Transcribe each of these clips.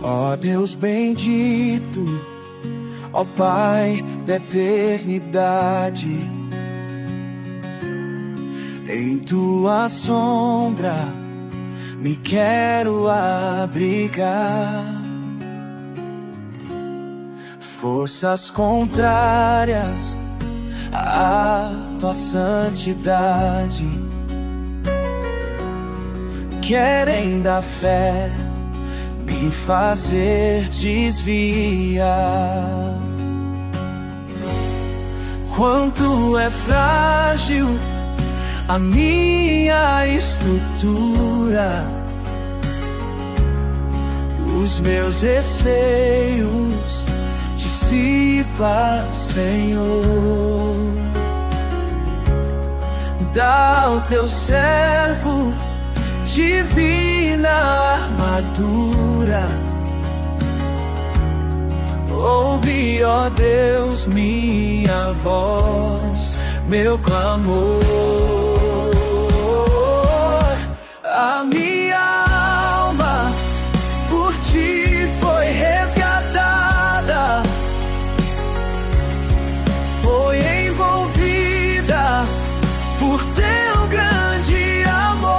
Ó Deus bendito, ó Pai da eternidade, em tua sombra me quero abrigar. Forças contrárias à tua santidade querem da fé me fazer desviar. Quanto é frágil a minha estrutura, os meus receios dissipa, Senhor. Dá ao teu servo divina armadura. Ouve, ó Deus, minha voz, meu clamor. A minha alma por ti foi resgatada, foi envolvida por teu grande amor,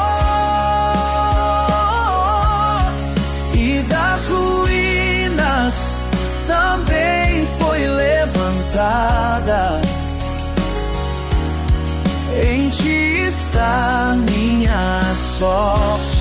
e das ruínas também foi levantada. Em ti está minha sorte.